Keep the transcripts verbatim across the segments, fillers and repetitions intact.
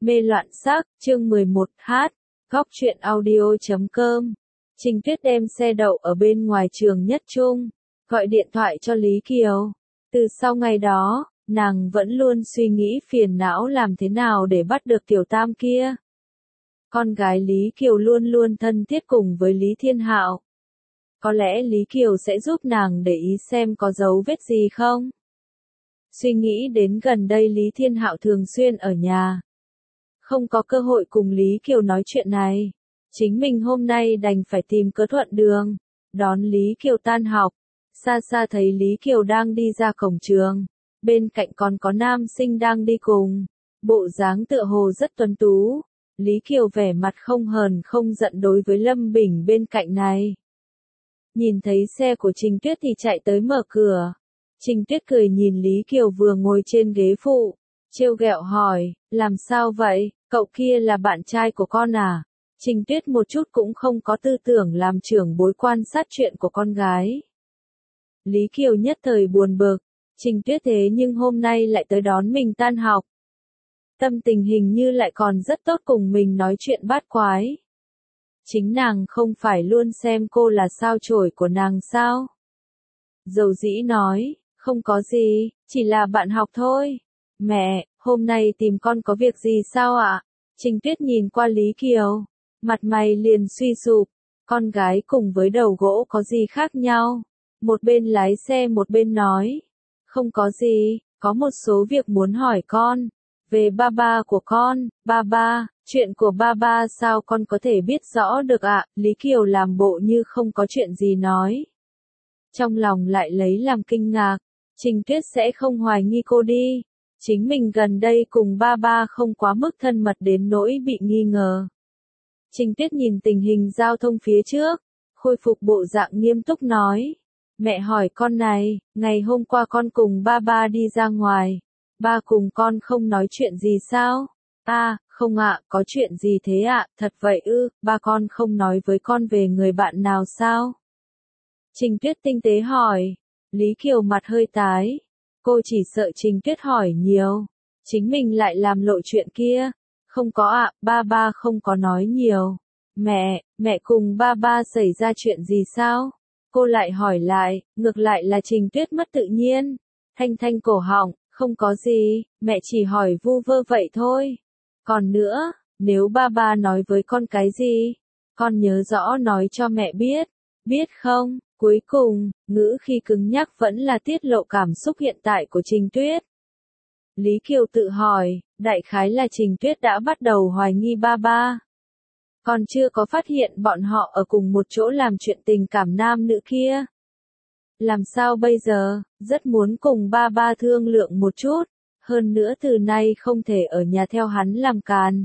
Mê loạn sắc, chương mười một h, góc truyện audio chấm com. Trình Tuyết đem xe đậu ở bên ngoài trường Nhất Trung, gọi điện thoại cho Lý Kiều. Từ sau ngày đó, nàng vẫn luôn suy nghĩ phiền não làm thế nào để bắt được tiểu tam kia. Con gái Lý Kiều luôn luôn thân thiết cùng với Lý Thiên Hạo. Có lẽ Lý Kiều sẽ giúp nàng để ý xem có dấu vết gì không. Suy nghĩ đến gần đây Lý Thiên Hạo thường xuyên ở nhà, không có cơ hội cùng Lý Kiều nói chuyện này. Chính mình hôm nay đành phải tìm cớ thuận đường, đón Lý Kiều tan học. Xa xa thấy Lý Kiều đang đi ra cổng trường, bên cạnh còn có nam sinh đang đi cùng, bộ dáng tựa hồ rất tuấn tú. Lý Kiều vẻ mặt không hờn không giận đối với Lâm Bình bên cạnh này. Nhìn thấy xe của Trình Tuyết thì chạy tới mở cửa. Trình Tuyết cười nhìn Lý Kiều vừa ngồi trên ghế phụ, trêu ghẹo hỏi, làm sao vậy, cậu kia là bạn trai của con à? Trình Tuyết một chút cũng không có tư tưởng làm trưởng bối quan sát chuyện của con gái. Lý Kiều nhất thời buồn bực, Trình Tuyết thế nhưng hôm nay lại tới đón mình tan học. Tâm tình hình như lại còn rất tốt cùng mình nói chuyện bát quái. Chính nàng không phải luôn xem cô là sao chổi của nàng sao? Dầu dĩ nói, không có gì, chỉ là bạn học thôi. Mẹ, hôm nay tìm con có việc gì sao ạ? Trình Tuyết nhìn qua Lý Kiều, mặt mày liền suy sụp. Con gái cùng với đầu gỗ có gì khác nhau? Một bên lái xe một bên nói, không có gì, có một số việc muốn hỏi con. Về ba ba của con, ba ba, chuyện của ba ba sao con có thể biết rõ được ạ? Lý Kiều làm bộ như không có chuyện gì nói. Trong lòng lại lấy làm kinh ngạc, Trình Tuyết sẽ không hoài nghi cô đi. Chính mình gần đây cùng ba ba không quá mức thân mật đến nỗi bị nghi ngờ. Trình Tuyết nhìn tình hình giao thông phía trước, khôi phục bộ dạng nghiêm túc nói. Mẹ hỏi con này, ngày hôm qua con cùng ba ba đi ra ngoài. Ba cùng con không nói chuyện gì sao? À, không ạ, có chuyện gì thế ạ? Thật vậy ư, ba con không nói với con về người bạn nào sao? Trình Tuyết tinh tế hỏi. Lý Kiều mặt hơi tái. Cô chỉ sợ Trình Tuyết hỏi nhiều, chính mình lại làm lộ chuyện kia. Không có ạ, ba ba không có nói nhiều. Mẹ, mẹ cùng ba ba xảy ra chuyện gì sao? Cô lại hỏi lại, ngược lại là Trình Tuyết mất tự nhiên. Thanh thanh cổ họng, không có gì, mẹ chỉ hỏi vu vơ vậy thôi. Còn nữa, nếu ba ba nói với con cái gì, con nhớ rõ nói cho mẹ biết, biết không? Cuối cùng, ngữ khi cứng nhắc vẫn là tiết lộ cảm xúc hiện tại của Trình Tuyết. Lý Kiều tự hỏi, đại khái là Trình Tuyết đã bắt đầu hoài nghi ba ba. Còn chưa có phát hiện bọn họ ở cùng một chỗ làm chuyện tình cảm nam nữ kia. Làm sao bây giờ, rất muốn cùng ba ba thương lượng một chút, hơn nữa từ nay không thể ở nhà theo hắn làm càn.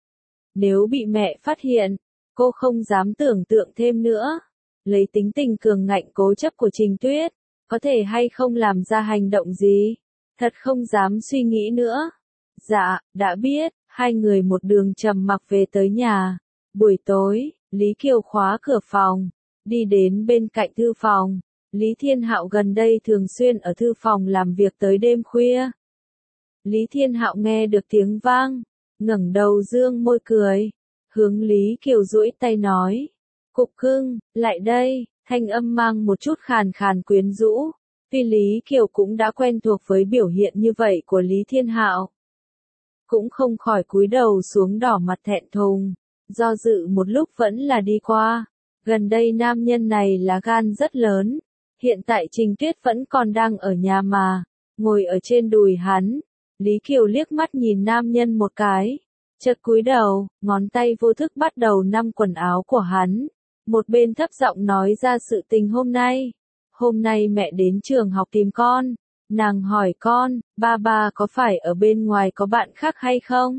Nếu bị mẹ phát hiện, cô không dám tưởng tượng thêm nữa. Lấy tính tình cường ngạnh cố chấp của Trình Tuyết, có thể hay không làm ra hành động gì, thật không dám suy nghĩ nữa. Dạ, đã biết, hai người một đường trầm mặc về tới nhà. Buổi tối, Lý Kiều khóa cửa phòng, đi đến bên cạnh thư phòng. Lý Thiên Hạo gần đây thường xuyên ở thư phòng làm việc tới đêm khuya. Lý Thiên Hạo nghe được tiếng vang, ngẩng đầu dương môi cười, hướng Lý Kiều duỗi tay nói. Cục cưng, lại đây, thanh âm mang một chút khàn khàn quyến rũ. Tuy Lý Kiều cũng đã quen thuộc với biểu hiện như vậy của Lý Thiên Hạo, cũng không khỏi cúi đầu xuống đỏ mặt thẹn thùng, do dự một lúc vẫn là đi qua. Gần đây nam nhân này lá gan rất lớn, hiện tại Trình Tuyết vẫn còn đang ở nhà mà, ngồi ở trên đùi hắn. Lý Kiều liếc mắt nhìn nam nhân một cái, chợt cúi đầu, ngón tay vô thức bắt đầu nắm quần áo của hắn. Một bên thấp giọng nói ra sự tình hôm nay. Hôm nay mẹ đến trường học tìm con. Nàng hỏi con, ba ba có phải ở bên ngoài có bạn khác hay không?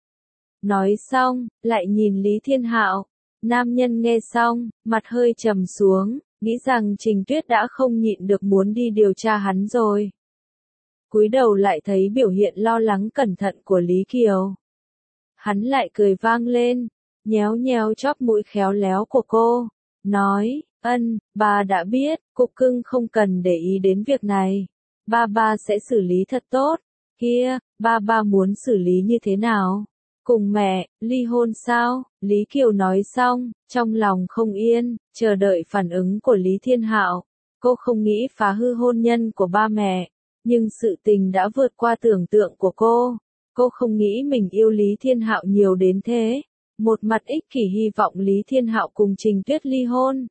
Nói xong, lại nhìn Lý Thiên Hạo. Nam nhân nghe xong, mặt hơi trầm xuống, nghĩ rằng Trình Tuyết đã không nhịn được muốn đi điều tra hắn rồi. Cúi đầu lại thấy biểu hiện lo lắng cẩn thận của Lý Kiều. Hắn lại cười vang lên, nhéo nhéo chóp mũi khéo léo của cô, nói, ân, ba đã biết, cục cưng không cần để ý đến việc này. Ba ba sẽ xử lý thật tốt. Kia, ba ba muốn xử lý như thế nào? Cùng mẹ, ly hôn sao? Lý Kiều nói xong, trong lòng không yên, chờ đợi phản ứng của Lý Thiên Hạo. Cô không nghĩ phá hư hôn nhân của ba mẹ, nhưng sự tình đã vượt qua tưởng tượng của cô. Cô không nghĩ mình yêu Lý Thiên Hạo nhiều đến thế. Một mặt ích kỷ hy vọng Lý Thiên Hạo cùng Trình Tuyết ly hôn.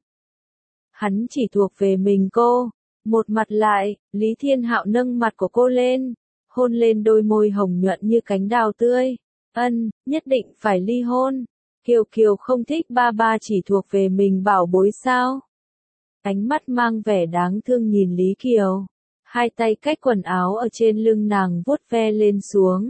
Hắn chỉ thuộc về mình cô. Một mặt lại, Lý Thiên Hạo nâng mặt của cô lên, hôn lên đôi môi hồng nhuận như cánh đào tươi. Ân, nhất định phải ly hôn. Kiều Kiều không thích ba ba chỉ thuộc về mình bảo bối sao? Ánh mắt mang vẻ đáng thương nhìn Lý Kiều. Hai tay cách quần áo ở trên lưng nàng vuốt ve lên xuống.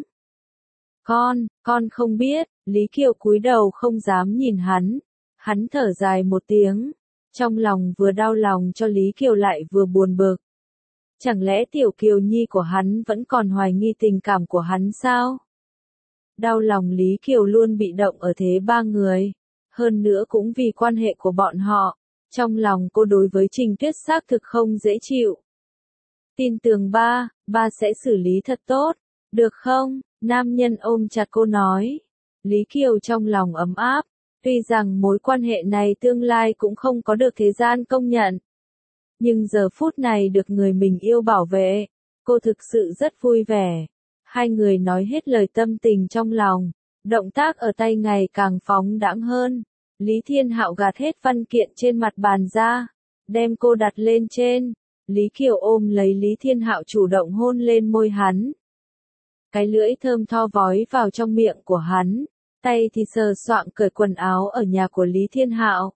Con, con không biết, Lý Kiều cúi đầu không dám nhìn hắn. Hắn thở dài một tiếng. Trong lòng vừa đau lòng cho Lý Kiều lại vừa buồn bực. Chẳng lẽ tiểu Kiều Nhi của hắn vẫn còn hoài nghi tình cảm của hắn sao? Đau lòng Lý Kiều luôn bị động ở thế ba người. Hơn nữa cũng vì quan hệ của bọn họ. Trong lòng cô đối với Trình Tuyết xác thực không dễ chịu. Tin tưởng ba, ba sẽ xử lý thật tốt. Được không? Nam nhân ôm chặt cô nói. Lý Kiều trong lòng ấm áp. Tuy rằng mối quan hệ này tương lai cũng không có được thế gian công nhận. Nhưng giờ phút này được người mình yêu bảo vệ. Cô thực sự rất vui vẻ. Hai người nói hết lời tâm tình trong lòng. Động tác ở tay ngày càng phóng đãng hơn. Lý Thiên Hạo gạt hết văn kiện trên mặt bàn ra. Đem cô đặt lên trên. Lý Kiều ôm lấy Lý Thiên Hạo chủ động hôn lên môi hắn. Cái lưỡi thơm tho vói vào trong miệng của hắn. Tay thì sờ soạng cởi quần áo ở nhà của Lý Thiên Hạo.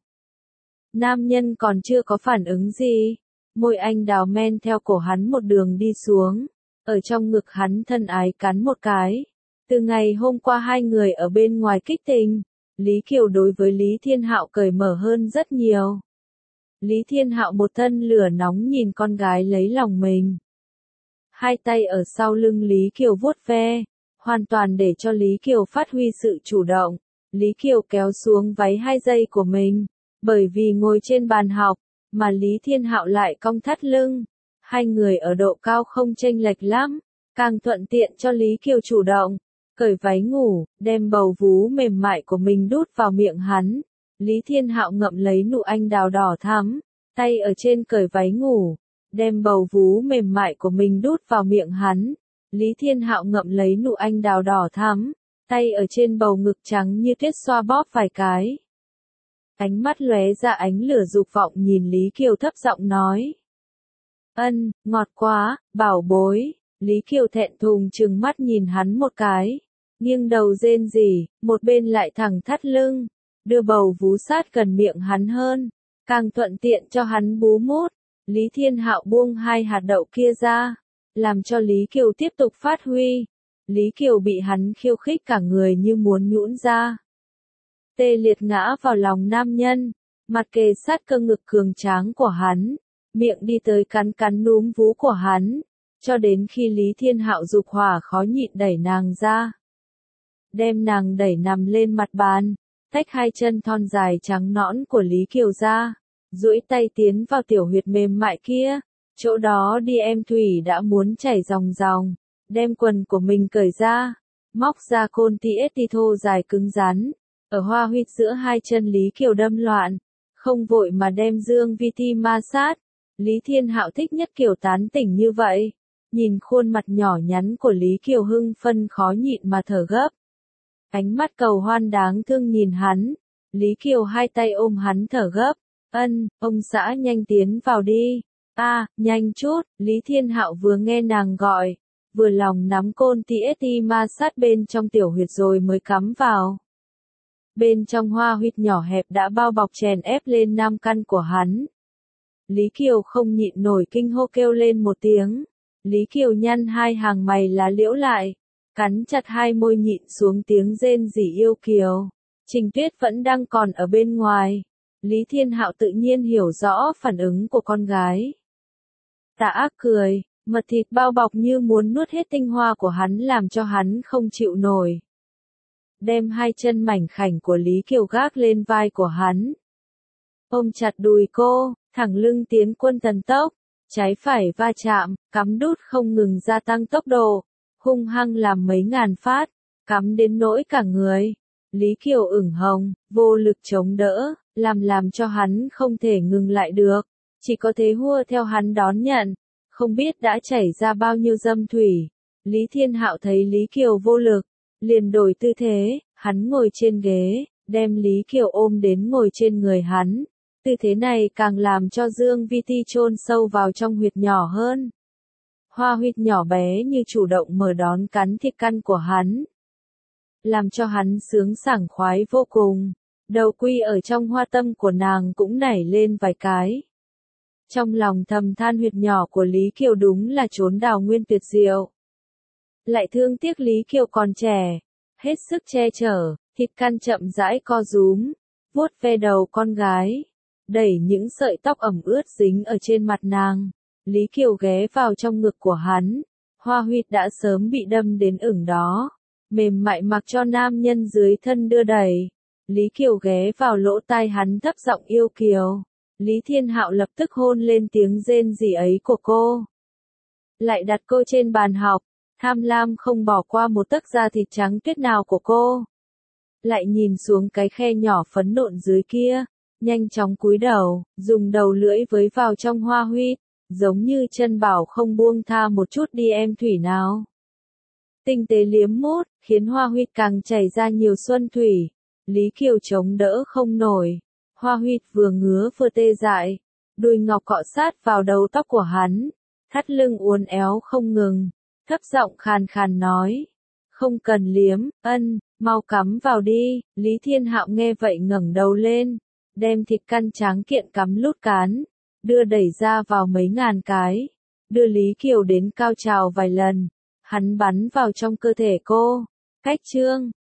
Nam nhân còn chưa có phản ứng gì. Môi anh đào men theo cổ hắn một đường đi xuống. Ở trong ngực hắn thân ái cắn một cái. Từ ngày hôm qua hai người ở bên ngoài kích tình, Lý Kiều đối với Lý Thiên Hạo cởi mở hơn rất nhiều. Lý Thiên Hạo một thân lửa nóng nhìn con gái lấy lòng mình. Hai tay ở sau lưng Lý Kiều vuốt ve, hoàn toàn để cho Lý Kiều phát huy sự chủ động. Lý Kiều kéo xuống váy hai dây của mình, bởi vì ngồi trên bàn học, mà Lý Thiên Hạo lại cong thắt lưng. Hai người ở độ cao không chênh lệch lắm, càng thuận tiện cho Lý Kiều chủ động. Cởi váy ngủ, đem bầu vú mềm mại của mình đút vào miệng hắn. Lý Thiên Hạo ngậm lấy nụ anh đào đỏ thắm, tay ở trên cởi váy ngủ, đem bầu vú mềm mại của mình đút vào miệng hắn. Lý Thiên Hạo ngậm lấy nụ anh đào đỏ thắm, tay ở trên bầu ngực trắng như tuyết xoa bóp vài cái. Ánh mắt lóe ra ánh lửa dục vọng nhìn Lý Kiều thấp giọng nói. Ân, ngọt quá, bảo bối. Lý Kiều thẹn thùng trừng mắt nhìn hắn một cái. Nghiêng đầu rên rỉ, một bên lại thẳng thắt lưng. Đưa bầu vú sát gần miệng hắn hơn. Càng thuận tiện cho hắn bú mút. Lý Thiên Hạo buông hai hạt đậu kia ra. Làm cho Lý Kiều tiếp tục phát huy. Lý Kiều bị hắn khiêu khích cả người như muốn nhũn ra. Tê liệt ngã vào lòng nam nhân. Mặt kề sát cơ ngực cường tráng của hắn. Miệng đi tới cắn cắn núm vú của hắn. Cho đến khi Lý Thiên Hạo dục hỏa khó nhịn đẩy nàng ra. Đem nàng đẩy nằm lên mặt bàn. Tách hai chân thon dài trắng nõn của Lý Kiều ra. Duỗi tay tiến vào tiểu huyệt mềm mại kia. Chỗ đó đi em thủy đã muốn chảy ròng ròng. Đem quần của mình cởi ra. Móc ra côn tiết ti thô dài cứng rắn. Ở hoa huyệt giữa hai chân Lý Kiều đâm loạn. Không vội mà đem dương vi ti ma sát. Lý Thiên Hạo thích nhất kiểu tán tỉnh như vậy. Nhìn khuôn mặt nhỏ nhắn của Lý Kiều hưng phân khó nhịn mà thở gấp. Ánh mắt cầu hoan đáng thương nhìn hắn. Lý Kiều hai tay ôm hắn thở gấp. Ân, ông xã nhanh tiến vào đi. A, à, nhanh chút. Lý Thiên Hạo vừa nghe nàng gọi, vừa lòng nắm côn tiết ti ma sát bên trong tiểu huyệt rồi mới cắm vào. Bên trong hoa huyệt nhỏ hẹp đã bao bọc chèn ép lên nam căn của hắn. Lý Kiều không nhịn nổi kinh hô kêu lên một tiếng. Lý Kiều nhăn hai hàng mày lá liễu lại, cắn chặt hai môi nhịn xuống tiếng rên rỉ yêu kiều. Trình Tuyết vẫn đang còn ở bên ngoài. Lý Thiên Hạo tự nhiên hiểu rõ phản ứng của con gái. Tà ác cười, mật thịt bao bọc như muốn nuốt hết tinh hoa của hắn làm cho hắn không chịu nổi. Đem hai chân mảnh khảnh của Lý Kiều gác lên vai của hắn. Ôm chặt đùi cô, thẳng lưng tiến quân thần tốc, trái phải va chạm, cắm đút không ngừng gia tăng tốc độ, hung hăng làm mấy ngàn phát, cắm đến nỗi cả người. Lý Kiều ửng hồng, vô lực chống đỡ, làm làm cho hắn không thể ngừng lại được, chỉ có thế hua theo hắn đón nhận, không biết đã chảy ra bao nhiêu dâm thủy. Lý Thiên Hạo thấy Lý Kiều vô lực, liền đổi tư thế, hắn ngồi trên ghế, đem Lý Kiều ôm đến ngồi trên người hắn. Tư thế này càng làm cho Dương Vi Ti chôn sâu vào trong huyệt nhỏ hơn. Hoa huyệt nhỏ bé như chủ động mở đón cắn thịt căn của hắn, làm cho hắn sướng sảng khoái vô cùng. Đầu quy ở trong hoa tâm của nàng cũng nảy lên vài cái. Trong lòng thầm than huyệt nhỏ của Lý Kiều đúng là chốn đào nguyên tuyệt diệu. Lại thương tiếc Lý Kiều còn trẻ, hết sức che chở, thịt căn chậm rãi co rúm, vuốt ve đầu con gái, đẩy những sợi tóc ẩm ướt dính ở trên mặt nàng. Lý Kiều ghé vào trong ngực của hắn, hoa huyệt đã sớm bị đâm đến ửng đó, mềm mại mặc cho nam nhân dưới thân đưa đẩy. Lý Kiều ghé vào lỗ tai hắn thấp giọng yêu kiều. Lý Thiên Hạo lập tức hôn lên tiếng rên rỉ ấy của cô. Lại đặt cô trên bàn học, tham lam không bỏ qua một tấc da thịt trắng tuyết nào của cô. Lại nhìn xuống cái khe nhỏ phấn nộn dưới kia, nhanh chóng cúi đầu, dùng đầu lưỡi với vào trong hoa huyết, giống như chân bảo không buông tha một chút đi em thủy nào. Tinh tế liếm mút, khiến hoa huyết càng chảy ra nhiều xuân thủy. Lý Kiều chống đỡ không nổi, hoa huyết vừa ngứa vừa tê dại, đùi ngọc cọ sát vào đầu tóc của hắn, thắt lưng uốn éo không ngừng, thấp giọng khàn khàn nói, không cần liếm, ân, mau cắm vào đi. Lý Thiên Hạo nghe vậy ngẩng đầu lên, đem thịt căn tráng kiện cắm lút cán, đưa đẩy ra vào mấy ngàn cái, đưa Lý Kiều đến cao trào vài lần, hắn bắn vào trong cơ thể cô, cách chương.